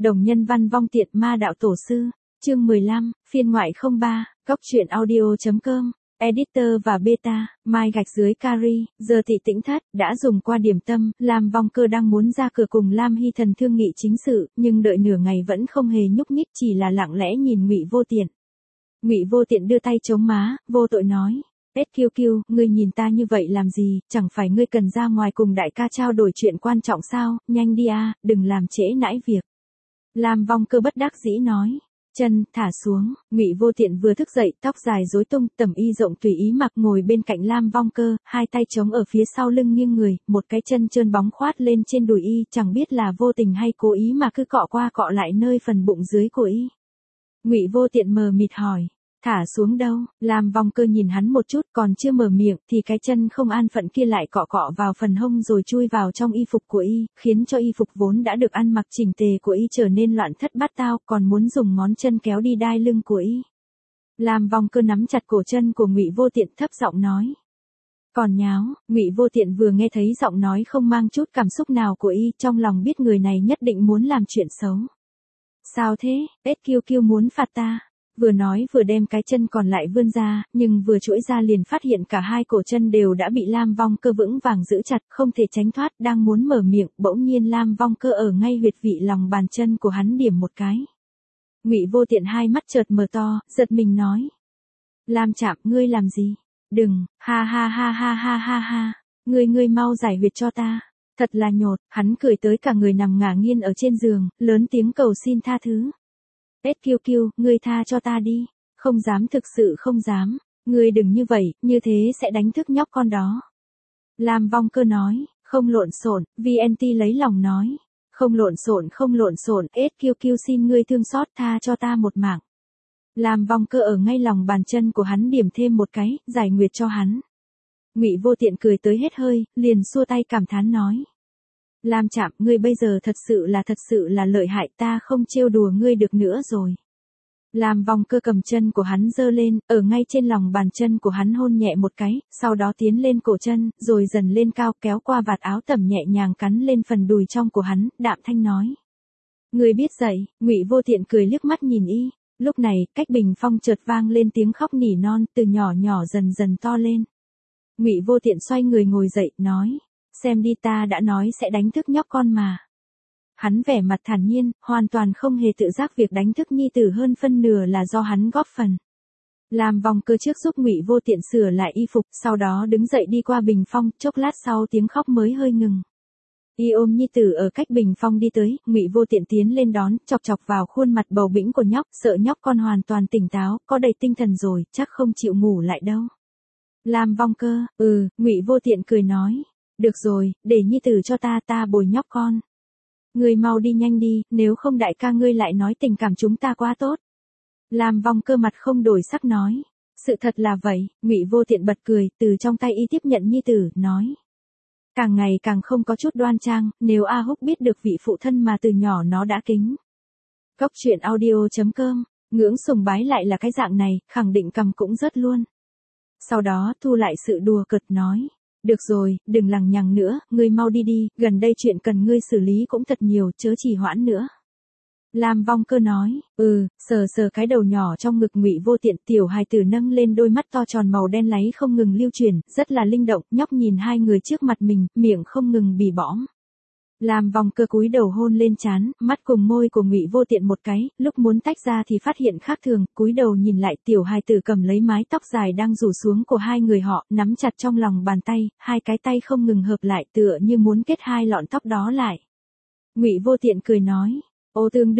Đồng nhân văn vong tiện ma đạo tổ sư. Chương 15, phiên ngoại 03, góc truyện audio.com. Editor và beta, Mai gạch dưới Cari, giờ thị tĩnh thất, đã dùng qua điểm tâm, Lam Vong Cơ đang muốn ra cửa cùng Lam Hy Thần thương nghị chính sự, nhưng đợi nửa ngày vẫn không hề nhúc nhích, chỉ là lặng lẽ nhìn Ngụy Vô Tiện. Ngụy Vô Tiện đưa tay chống má, vô tội nói: "SQQ, ngươi nhìn ta như vậy làm gì, chẳng phải ngươi cần ra ngoài cùng đại ca trao đổi chuyện quan trọng sao, nhanh đi a, đừng làm trễ nãi việc." Lam Vong Cơ bất đắc dĩ nói. Chân thả xuống, Ngụy Vô Tiện vừa thức dậy, tóc dài rối tung, tầm y rộng tùy ý mặc, ngồi bên cạnh Lam Vong Cơ, hai tay chống ở phía sau lưng nghiêng người, một cái chân trơn bóng khoát lên trên đùi y, chẳng biết là vô tình hay cố ý mà cứ cọ qua cọ lại nơi phần bụng dưới của y. Ngụy Vô Tiện mờ mịt hỏi: "Thả xuống đâu?" Lam Vong Cơ nhìn hắn một chút, còn chưa mở miệng thì cái chân không an phận kia lại cọ cọ vào phần hông rồi chui vào trong y phục của y, khiến cho y phục vốn đã được ăn mặc chỉnh tề của y trở nên loạn thất bát tao, còn muốn dùng ngón chân kéo đi đai lưng của y. Lam Vong Cơ nắm chặt cổ chân của Ngụy Vô Tiện, thấp giọng nói: "Còn nháo." Ngụy Vô Tiện vừa nghe thấy giọng nói không mang chút cảm xúc nào của y, trong lòng biết người này nhất định muốn làm chuyện xấu. "Sao thế, SQQ muốn phạt ta?" Vừa nói vừa đem cái chân còn lại vươn ra, nhưng vừa duỗi ra liền phát hiện cả hai cổ chân đều đã bị Lam Vong Cơ vững vàng giữ chặt, không thể tránh thoát, đang muốn mở miệng, bỗng nhiên Lam Vong Cơ ở ngay huyệt vị lòng bàn chân của hắn điểm một cái. Ngụy Vô Tiện hai mắt chợt mở to, giật mình nói: "Lam Trạm, ngươi làm gì? Đừng, ha ha ha ha ha ha ha, ngươi mau giải huyệt cho ta." Thật là nhột, hắn cười tới cả người nằm ngả nghiêng ở trên giường, lớn tiếng cầu xin tha thứ. "SQQ, ngươi tha cho ta đi." "Không dám, thực sự không dám. Ngươi đừng như vậy, như thế sẽ đánh thức nhóc con đó." Lam Vong Cơ nói. "Không lộn xộn." VNT lấy lòng nói. Không lộn xộn, SQQ xin ngươi thương xót tha cho ta một mạng." Lam Vong Cơ ở ngay lòng bàn chân của hắn điểm thêm một cái, giải nguyệt cho hắn. Ngụy Vô Tiện cười tới hết hơi, liền xua tay cảm thán nói: "Lam Trạm, ngươi bây giờ thật sự là lợi hại, ta không trêu đùa ngươi được nữa rồi." Lam Vong Cơ cầm chân của hắn giơ lên, ở ngay trên lòng bàn chân của hắn hôn nhẹ một cái, sau đó tiến lên cổ chân, rồi dần lên cao, kéo qua vạt áo tẩm nhẹ nhàng cắn lên phần đùi trong của hắn, đạm thanh nói: "Ngươi biết dậy." Ngụy Vô Tiện cười liếc mắt nhìn y. Lúc này, cách bình phong chợt vang lên tiếng khóc nỉ non, từ nhỏ nhỏ dần dần to lên. Ngụy Vô Tiện xoay người ngồi dậy, nói: "Xem đi, ta đã nói sẽ đánh thức nhóc con mà." Hắn vẻ mặt thản nhiên, hoàn toàn không hề tự giác việc đánh thức nhi tử hơn phân nửa là do hắn góp phần. Lam Vong Cơ trước giúp Ngụy Vô Tiện sửa lại y phục, sau đó đứng dậy đi qua bình phong, chốc lát sau tiếng khóc mới hơi ngừng. Y ôm nhi tử ở cách bình phong đi tới, Ngụy Vô Tiện tiến lên đón, chọc chọc vào khuôn mặt bầu bĩnh của nhóc, sợ nhóc con hoàn toàn tỉnh táo, có đầy tinh thần rồi, chắc không chịu ngủ lại đâu. Lam Vong Cơ, Ngụy Vô Tiện cười nói: "Được rồi, để nhi tử cho ta bồi nhóc con. Ngươi mau đi nhanh đi, nếu không đại ca ngươi lại nói tình cảm chúng ta quá tốt." Lam Vong Cơ mặt không đổi sắc nói: "Sự thật là vậy." Ngụy Vô Tiện bật cười, từ trong tay y tiếp nhận nhi tử, nói: "Càng ngày càng không có chút đoan trang, nếu A Húc biết được vị phụ thân mà từ nhỏ nó đã kính." Góc truyện audio.com, ngưỡng sùng bái lại là cái dạng này, khẳng định cầm cũng rớt luôn. Sau đó thu lại sự đùa cợt nói: "Được rồi, đừng lằng nhằng nữa, ngươi mau đi đi, gần đây chuyện cần ngươi xử lý cũng thật nhiều, chớ trì hoãn nữa." Lam Vong Cơ nói. Sờ cái đầu nhỏ trong ngực Ngụy Vô Tiện, tiểu hài tử nâng lên đôi mắt to tròn màu đen láy không ngừng lưu chuyển, rất là linh động, nhóc nhìn hai người trước mặt mình, miệng không ngừng bỉ bõm. Lam Vong Cơ cúi đầu hôn lên trán, mắt cùng môi của Ngụy Vô Tiện một cái, lúc muốn tách ra thì phát hiện khác thường, cúi đầu nhìn lại, tiểu hài tử cầm lấy mái tóc dài đang rủ xuống của hai người họ, nắm chặt trong lòng bàn tay, hai cái tay không ngừng hợp lại, tựa như muốn kết hai lọn tóc đó lại. Ngụy Vô Tiện cười nói: "Ô tương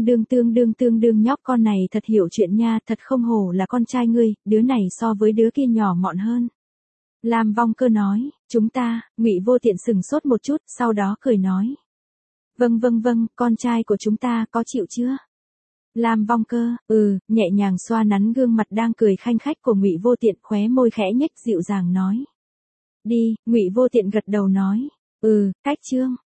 đương nhóc con này thật hiểu chuyện nha, thật không hổ là con trai ngươi, đứa này so với đứa kia nhỏ mọn hơn." Lam Vong Cơ nói: "Chúng ta." Ngụy Vô Tiện sừng sốt một chút, sau đó cười nói: Vâng, con trai của chúng ta có chịu chưa?" Lam Vong Cơ, nhẹ nhàng xoa nắn gương mặt đang cười khanh khách của Ngụy Vô Tiện, khóe môi khẽ nhếch dịu dàng nói: "Đi." Ngụy Vô Tiện gật đầu nói: "Cách chương."